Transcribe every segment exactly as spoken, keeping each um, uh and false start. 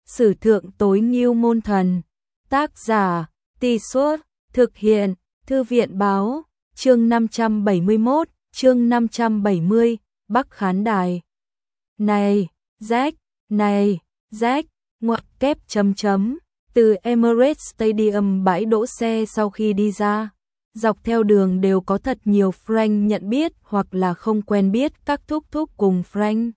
Sử thượng tối ngưu môn thần. Tác giả, Tì Suốt, thực hiện, Thư viện báo, chương năm trăm bảy mươi mốt, chương năm trăm bảy mươi, Bắc khán đài. Này, Jack, này, Jack, ngoặc kép chấm chấm, từ Emirates Stadium bãi đỗ xe sau khi đi ra. Dọc theo đường đều có thật nhiều Frank nhận biết hoặc là không quen biết các thúc thúc cùng Frank.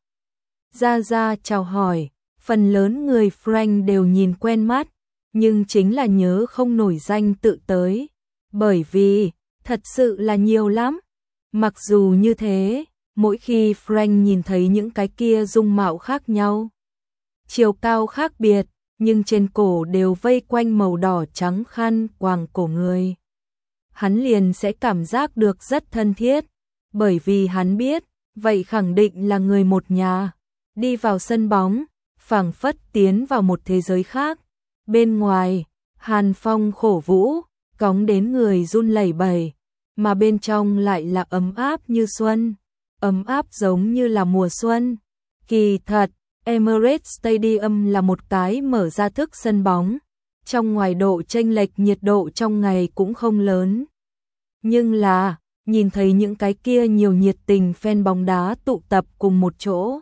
Ra ra chào hỏi, phần lớn người Frank đều nhìn quen mắt, nhưng chính là nhớ không nổi danh tự tới, bởi vì, thật sự là nhiều lắm. Mặc dù như thế, mỗi khi Frank nhìn thấy những cái kia dung mạo khác nhau, chiều cao khác biệt, nhưng trên cổ đều vây quanh màu đỏ trắng khăn quàng cổ người, hắn liền sẽ cảm giác được rất thân thiết, bởi vì hắn biết, vậy khẳng định là người một nhà. Đi vào sân bóng, phảng phất tiến vào một thế giới khác. Bên ngoài, hàn phong khổ vũ, cóng đến người run lẩy bẩy, mà bên trong lại là ấm áp như xuân, ấm áp giống như là mùa xuân. Kỳ thật, Emirates Stadium là một cái mở ra thức sân bóng, trong ngoài độ chênh lệch nhiệt độ trong ngày cũng không lớn. Nhưng là, nhìn thấy những cái kia nhiều nhiệt tình fan bóng đá tụ tập cùng một chỗ,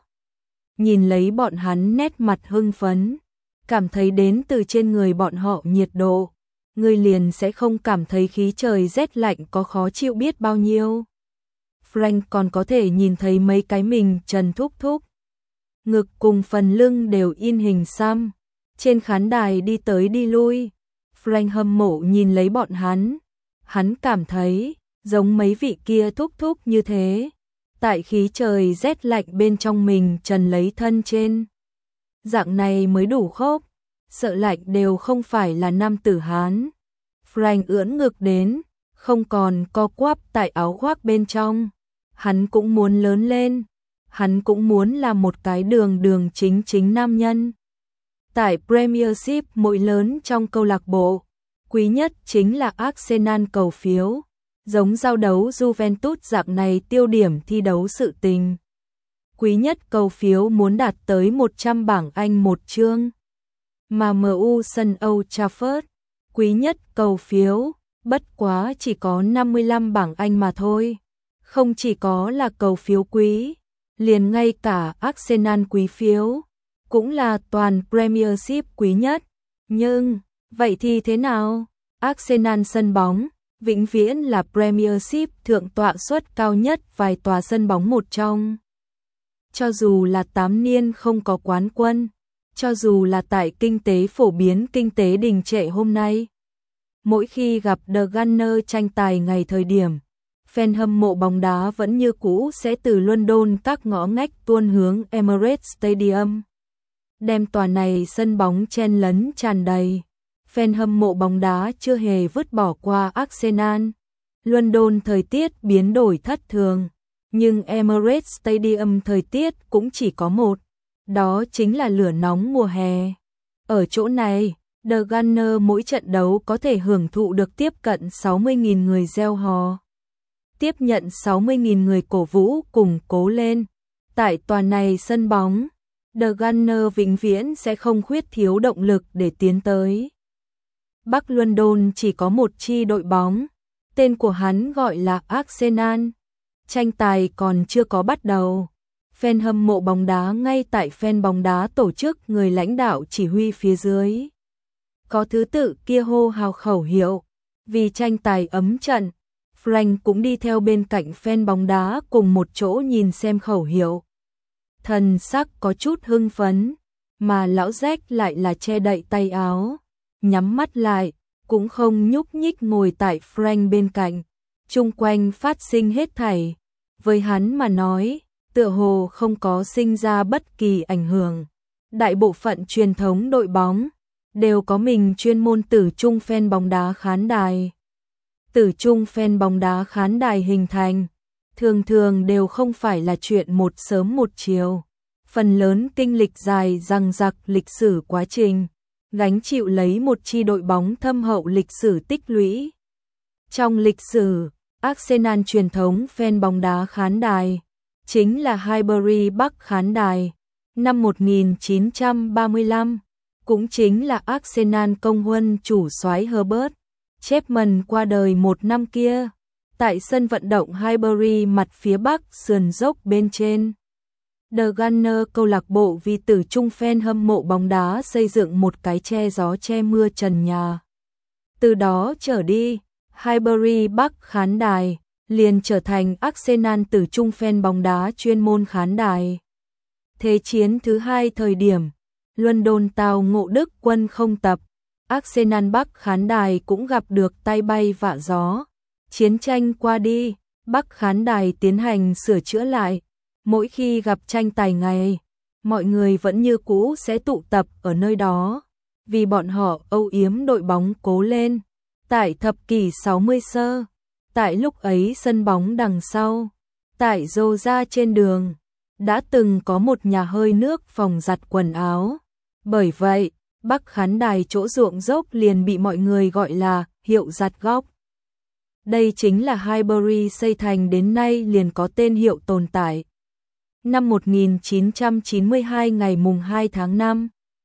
nhìn lấy bọn hắn nét mặt hưng phấn, cảm thấy đến từ trên người bọn họ nhiệt độ, người liền sẽ không cảm thấy khí trời rét lạnh có khó chịu biết bao nhiêu. Frank còn có thể nhìn thấy mấy cái mình trần thúc thúc, ngực cùng phần lưng đều in hình xăm, trên khán đài đi tới đi lui. Frank hâm mộ nhìn lấy bọn hắn, hắn cảm thấy giống mấy vị kia thúc thúc như thế, tại khí trời rét lạnh bên trong mình trần lấy thân trên. Dạng này mới đủ khốc, sợ lạnh đều không phải là nam tử Hán. Frank ưỡn ngực đến, không còn co quắp tại áo khoác bên trong. Hắn cũng muốn lớn lên, hắn cũng muốn là một cái đường đường chính chính nam nhân. Tại Premiership mỗi lớn trong câu lạc bộ, quý nhất chính là Arsenal cầu phiếu. Giống giao đấu Juventus dạng này tiêu điểm thi đấu sự tình. Quý nhất cầu phiếu muốn đạt tới một trăm bảng Anh một chương. Mà em u sân Old Trafford, quý nhất cầu phiếu, bất quá chỉ có năm mươi lăm bảng Anh mà thôi. Không chỉ có là cầu phiếu quý, liền ngay cả Arsenal quý phiếu, cũng là toàn Premiership quý nhất. Nhưng, vậy thì thế nào? Arsenal sân bóng vĩnh viễn là Premiership thượng tọa suất cao nhất vài tòa sân bóng một trong. Cho dù là tám niên không có quán quân, cho dù là tại kinh tế phổ biến kinh tế đình trệ hôm nay, mỗi khi gặp The Gunners tranh tài ngày thời điểm, fan hâm mộ bóng đá vẫn như cũ sẽ từ London các ngõ ngách tuôn hướng Emirates Stadium, đem tòa này sân bóng chen lấn tràn đầy. Fan hâm mộ bóng đá chưa hề vứt bỏ qua Arsenal. London thời tiết biến đổi thất thường, nhưng Emirates Stadium thời tiết cũng chỉ có một, đó chính là lửa nóng mùa hè. Ở chỗ này, The Gunners mỗi trận đấu có thể hưởng thụ được tiếp cận sáu mươi nghìn người reo hò, tiếp nhận sáu mươi nghìn người cổ vũ cùng cố lên. Tại tòa này sân bóng, The Gunners vĩnh viễn sẽ không khuyết thiếu động lực để tiến tới. Bắc London chỉ có một chi đội bóng, tên của hắn gọi là Arsenal. Tranh tài còn chưa có bắt đầu, fan hâm mộ bóng đá ngay tại fan bóng đá tổ chức người lãnh đạo chỉ huy phía dưới, có thứ tự kia hô hào khẩu hiệu. Vì tranh tài ấm trận, Frank cũng đi theo bên cạnh fan bóng đá cùng một chỗ nhìn xem khẩu hiệu. Thần sắc có chút hưng phấn, mà lão Jack lại là che đậy tay áo, nhắm mắt lại, cũng không nhúc nhích ngồi tại Frank bên cạnh. Chung quanh phát sinh hết thảy, với hắn mà nói, tựa hồ không có sinh ra bất kỳ ảnh hưởng. Đại bộ phận truyền thống đội bóng đều có mình chuyên môn tử trung fan bóng đá khán đài. Tử trung fan bóng đá khán đài hình thành, thường thường đều không phải là chuyện một sớm một chiều. Phần lớn kinh lịch dài dằng dặc lịch sử quá trình, gánh chịu lấy một chi đội bóng thâm hậu lịch sử tích lũy. Trong lịch sử, Arsenal truyền thống fan bóng đá khán đài chính là Highbury Bắc khán đài. Năm một nghìn chín trăm ba mươi lăm, cũng chính là Arsenal công huân chủ soái Herbert Chapman qua đời một năm kia, tại sân vận động Highbury mặt phía bắc sườn dốc bên trên. The Gunners câu lạc bộ vì tử trung fan hâm mộ bóng đá xây dựng một cái che gió che mưa trần nhà. Từ đó trở đi, Highbury Bắc khán đài liền trở thành Arsenal tử trung fan bóng đá chuyên môn khán đài. Thế chiến thứ hai thời điểm, London tàu ngộ Đức quân không tập, Arsenal Bắc khán đài cũng gặp được tai bay vạ gió. Chiến tranh qua đi, Bắc khán đài tiến hành sửa chữa lại. Mỗi khi gặp tranh tài ngày, mọi người vẫn như cũ sẽ tụ tập ở nơi đó, vì bọn họ âu yếm đội bóng cố lên. Tại thập kỷ sáu mươi sơ, tại lúc ấy sân bóng đằng sau, tại rô ra trên đường, đã từng có một nhà hơi nước phòng giặt quần áo. Bởi vậy, Bắc khán đài chỗ ruộng dốc liền bị mọi người gọi là hiệu giặt góc. Đây chính là Highbury xây thành đến nay liền có tên hiệu tồn tại. Năm một nghìn chín trăm chín mươi hai ngày mùng hai tháng năm,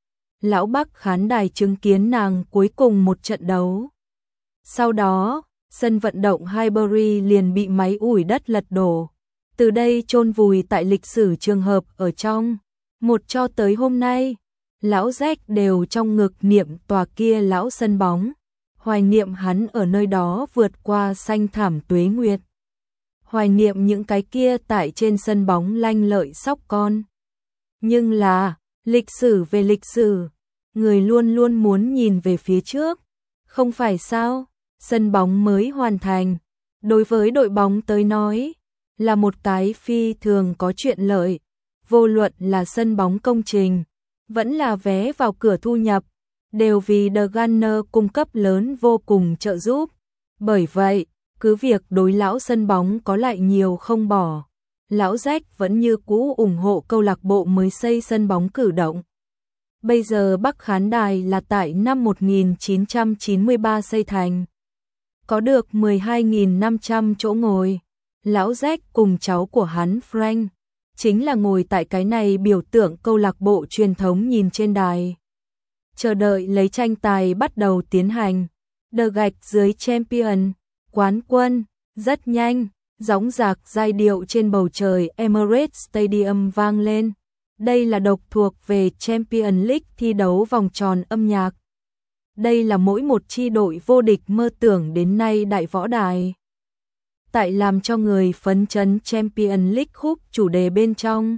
lão Bắc khán đài chứng kiến nàng cuối cùng một trận đấu. Sau đó, sân vận động Highbury liền bị máy ủi đất lật đổ. Từ đây chôn vùi tại lịch sử trường hợp ở trong. Một cho tới hôm nay, lão Jack đều trong ngực niệm tòa kia lão sân bóng. Hoài niệm hắn ở nơi đó vượt qua xanh thảm tuế nguyệt. Hoài niệm những cái kia tại trên sân bóng lanh lợi sóc con. Nhưng là, lịch sử về lịch sử, người luôn luôn muốn nhìn về phía trước. Không phải sao, sân bóng mới hoàn thành, đối với đội bóng tới nói, là một cái phi thường có chuyện lợi. Vô luận là sân bóng công trình, vẫn là vé vào cửa thu nhập, đều vì The Gunners cung cấp lớn vô cùng trợ giúp. Bởi vậy, cứ việc đối lão sân bóng có lại nhiều không bỏ, lão Jack vẫn như cũ ủng hộ câu lạc bộ mới xây sân bóng cử động. Bây giờ Bắc khán đài là tại năm một nghìn chín trăm chín mươi ba xây thành, có được mười hai nghìn năm trăm chỗ ngồi. Lão Jack cùng cháu của hắn Frank chính là ngồi tại cái này biểu tượng câu lạc bộ truyền thống nhìn trên đài, chờ đợi lấy tranh tài bắt đầu tiến hành. The gạch dưới champion, quán quân, rất nhanh, gióng giạc giai điệu trên bầu trời Emirates Stadium vang lên. Đây là độc thuộc về Champions League thi đấu vòng tròn âm nhạc. Đây là mỗi một chi đội vô địch mơ tưởng đến nay đại võ đài. Tại làm cho người phấn chấn Champions League khúc chủ đề bên trong.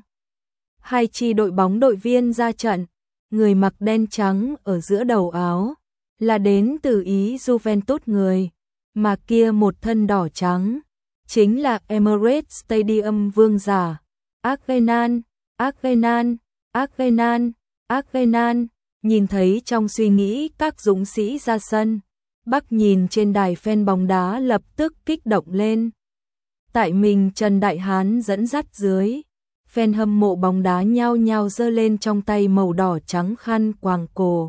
Hai chi đội bóng đội viên ra trận, người mặc đen trắng ở giữa đầu áo, là đến từ Ý Juventus người, mà kia một thân đỏ trắng, chính là Emirates Stadium vương giả, Arsenal, Arsenal, Arsenal, Arsenal. Nhìn thấy trong suy nghĩ các dũng sĩ ra sân, Bắc nhìn trên đài fan bóng đá lập tức kích động lên. Tại mình Trần Đại Hán dẫn dắt dưới, fan hâm mộ bóng đá nhao nhao giơ lên trong tay màu đỏ trắng khăn quàng cổ.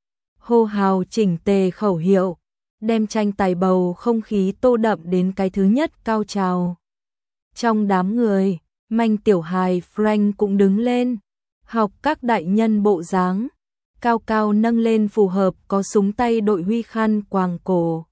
Hô hào chỉnh tề khẩu hiệu, đem tranh tài bầu không khí tô đậm đến cái thứ nhất cao trào. Trong đám người, manh tiểu hài Frank cũng đứng lên, học các đại nhân bộ dáng, cao cao nâng lên phù hợp có súng tay đội huy khăn quàng cổ.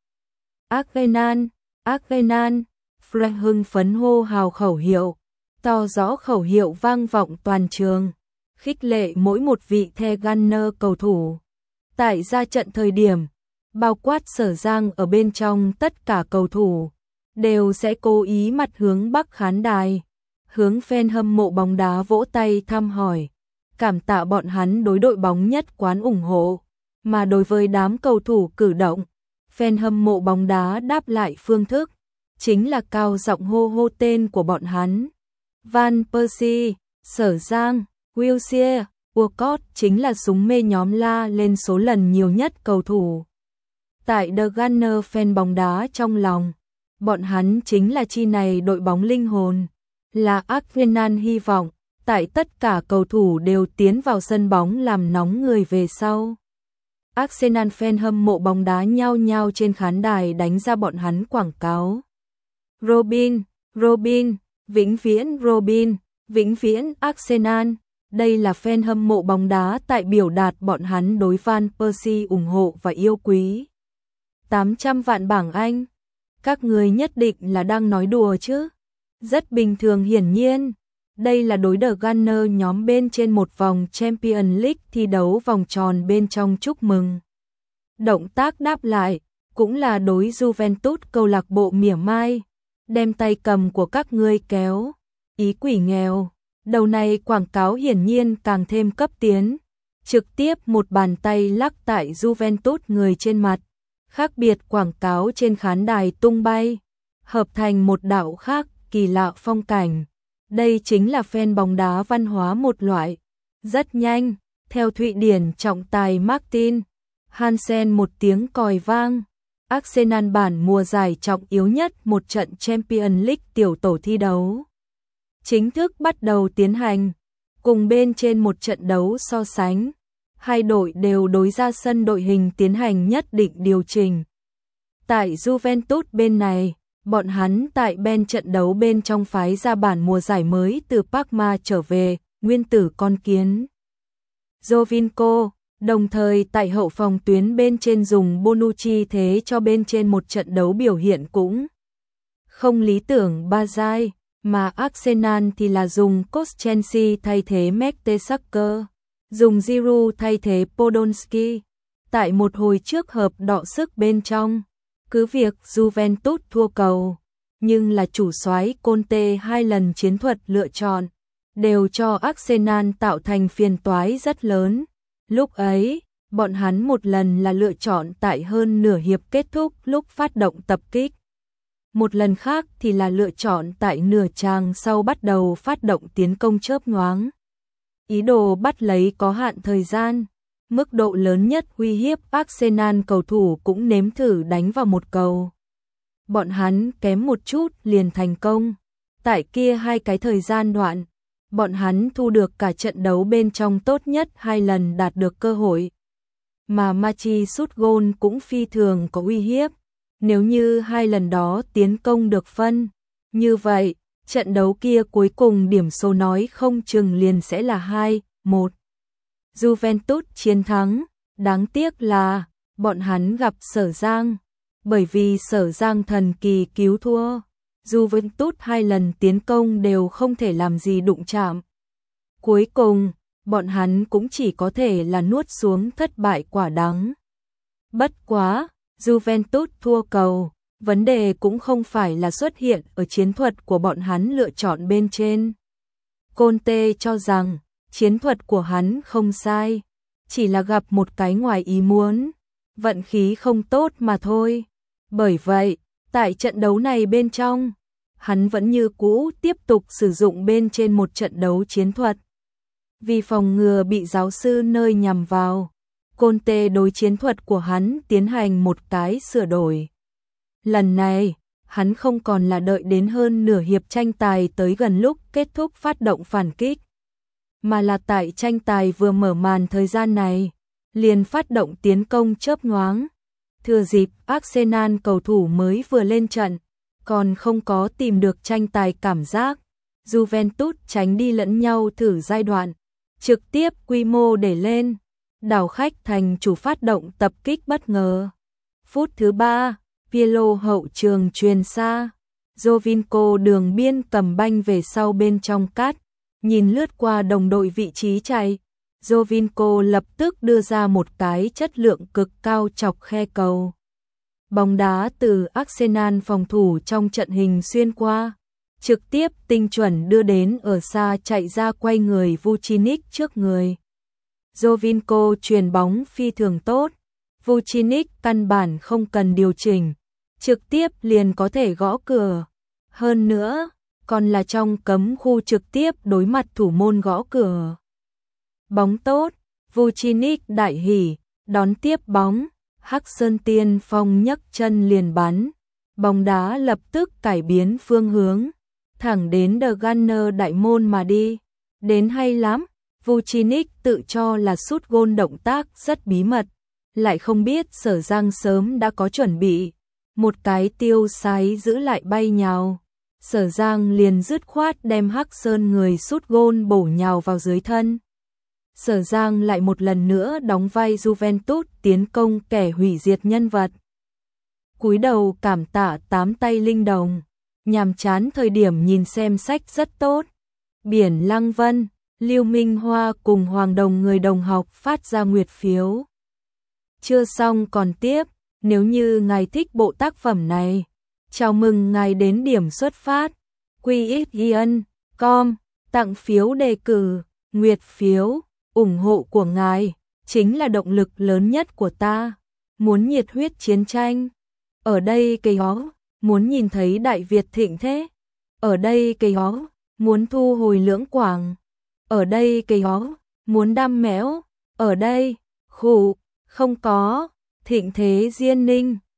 Arsenal, Arsenal, Frank hưng phấn hô hào khẩu hiệu, to rõ khẩu hiệu vang vọng toàn trường, khích lệ mỗi một vị The Gunners cầu thủ. Tại ra trận thời điểm, bao quát Sở Giang ở bên trong tất cả cầu thủ, đều sẽ cố ý mặt hướng Bắc khán đài, hướng fan hâm mộ bóng đá vỗ tay thăm hỏi, cảm tạ bọn hắn đối đội bóng nhất quán ủng hộ. Mà đối với đám cầu thủ cử động, fan hâm mộ bóng đá đáp lại phương thức, chính là cao giọng hô hô tên của bọn hắn. Van Persie, Sở Giang, Wilshere, Walcott chính là súng mê nhóm la lên số lần nhiều nhất cầu thủ. Tại The Gunners fan bóng đá trong lòng, bọn hắn chính là chi này đội bóng linh hồn, là Arsenal hy vọng, tại tất cả cầu thủ đều tiến vào sân bóng làm nóng người về sau. Arsenal fan hâm mộ bóng đá nhao nhao trên khán đài đánh ra bọn hắn quảng cáo. Robin, Robin, vĩnh viễn Robin, vĩnh viễn Arsenal, Đây là fan hâm mộ bóng đá tại biểu đạt bọn hắn đối Van Persie ủng hộ và yêu quý. tám trăm vạn bảng Anh. Các người nhất định là đang nói đùa chứ? Rất bình thường hiển nhiên. Đây là đối The Gunner nhóm bên trên một vòng Champions League thi đấu vòng tròn bên trong chúc mừng. Động tác đáp lại, cũng là đối Juventus câu lạc bộ mỉa mai. Đem tay cầm của các ngươi kéo. Ý quỷ nghèo. Đầu này quảng cáo hiển nhiên càng thêm cấp tiến. Trực tiếp một bàn tay lắc tại Juventus người trên mặt. Khác biệt quảng cáo trên khán đài tung bay. Hợp thành một đạo khác kỳ lạ phong cảnh. Đây chính là fan bóng đá văn hóa một loại. Rất nhanh, theo Thụy Điển trọng tài Martin Hansen một tiếng còi vang. Arsenal bản mùa giải trọng yếu nhất một trận Champions League tiểu tổ thi đấu. Chính thức bắt đầu tiến hành. Cùng bên trên một trận đấu so sánh. Hai đội đều đối ra sân đội hình tiến hành nhất định điều chỉnh. Tại Juventus bên này, bọn hắn tại bên trận đấu bên trong phái ra bản mùa giải mới từ Parma trở về, nguyên tử con kiến. Giovinco, đồng thời tại hậu phòng tuyến bên trên dùng Bonucci thế cho bên trên một trận đấu biểu hiện cũng không lý tưởng ba giai, mà Arsenal thì là dùng Koscielny thay thế Mertesacker, dùng Giroud thay thế Podolski. Tại một hồi trước hợp đọ sức bên trong, cứ việc Juventus thua cầu, nhưng là chủ soái Conte hai lần chiến thuật lựa chọn, đều cho Arsenal tạo thành phiền toái rất lớn. Lúc ấy, bọn hắn một lần là lựa chọn tại hơn nửa hiệp kết thúc lúc phát động tập kích. Một lần khác thì là lựa chọn tại nửa trang sau bắt đầu phát động tiến công chớp nhoáng. Ý đồ bắt lấy có hạn thời gian. Mức độ lớn nhất uy hiếp Arsenal cầu thủ cũng nếm thử đánh vào một cầu. Bọn hắn kém một chút liền thành công. Tại kia hai cái thời gian đoạn, bọn hắn thu được cả trận đấu bên trong tốt nhất hai lần đạt được cơ hội. Mà Machi sút gôn cũng phi thường có uy hiếp. Nếu như hai lần đó tiến công được phân, như vậy, trận đấu kia cuối cùng điểm số nói không chừng liền sẽ là hai một. Juventus chiến thắng, đáng tiếc là bọn hắn gặp Sở Giang, bởi vì Sở Giang thần kỳ cứu thua. Juventus hai lần tiến công đều không thể làm gì đụng chạm. Cuối cùng, bọn hắn cũng chỉ có thể là nuốt xuống thất bại quả đắng. Bất quá, Juventus thua cầu, vấn đề cũng không phải là xuất hiện ở chiến thuật của bọn hắn lựa chọn bên trên. Conte cho rằng, chiến thuật của hắn không sai, chỉ là gặp một cái ngoài ý muốn, vận khí không tốt mà thôi. Bởi vậy, tại trận đấu này bên trong, hắn vẫn như cũ tiếp tục sử dụng bên trên một trận đấu chiến thuật. Vì phòng ngừa bị giáo sư nơi nhằm vào, Conte đối chiến thuật của hắn tiến hành một cái sửa đổi. Lần này, hắn không còn là đợi đến hơn nửa hiệp tranh tài tới gần lúc kết thúc phát động phản kích, mà là tại tranh tài vừa mở màn thời gian này, liền phát động tiến công chớp nhoáng. Thừa dịp Arsenal cầu thủ mới vừa lên trận, còn không có tìm được tranh tài cảm giác, Juventus tránh đi lẫn nhau thử giai đoạn, trực tiếp quy mô để lên, đảo khách thành chủ phát động tập kích bất ngờ. Phút thứ ba, Pirlo hậu trường truyền xa, Giovinco đường biên cầm banh về sau bên trong cắt, nhìn lướt qua đồng đội vị trí chạy, Giovinco lập tức đưa ra một cái chất lượng cực cao chọc khe cầu. Bóng đá từ Arsenal phòng thủ trong trận hình xuyên qua, trực tiếp tinh chuẩn đưa đến ở xa chạy ra quay người Vucinic trước người. Giovinco truyền bóng phi thường tốt, Vucinic căn bản không cần điều chỉnh, trực tiếp liền có thể gõ cửa. Hơn nữa, còn là trong cấm khu trực tiếp đối mặt thủ môn gõ cửa. Bóng tốt, Vucinic đại hỉ, đón tiếp bóng, Hắc Sơn Tiên Phong nhấc chân liền bắn, bóng đá lập tức cải biến phương hướng, thẳng đến The Gunner đại môn mà đi. Đến hay lắm, Vucinic tự cho là sút gôn động tác rất bí mật, lại không biết Sở Giang sớm đã có chuẩn bị, một cái tiêu sái giữ lại bay nhào. Sở Giang liền dứt khoát đem Hắc Sơn người sút gôn bổ nhào vào dưới thân. Sở Giang lại một lần nữa đóng vai Juventus tiến công kẻ hủy diệt nhân vật. Cúi đầu cảm tạ tám tay linh đồng, nhàm chán thời điểm nhìn xem sách rất tốt. Biển Lăng Vân, Lưu Minh Hoa cùng Hoàng Đồng người đồng học phát ra nguyệt phiếu. Chưa xong còn tiếp, nếu như ngài thích bộ tác phẩm này, chào mừng ngài đến điểm xuất phát quy ích yên chấm com, tặng phiếu đề cử, nguyệt phiếu, ủng hộ của ngài chính là động lực lớn nhất của ta. Muốn nhiệt huyết chiến tranh, ở đây cây ó, muốn nhìn thấy Đại Việt thịnh thế, ở đây cây ó, muốn thu hồi Lưỡng Quảng, ở đây cây ó, muốn đam mẽo, ở đây, khủ, không có, thịnh thế Diên Ninh.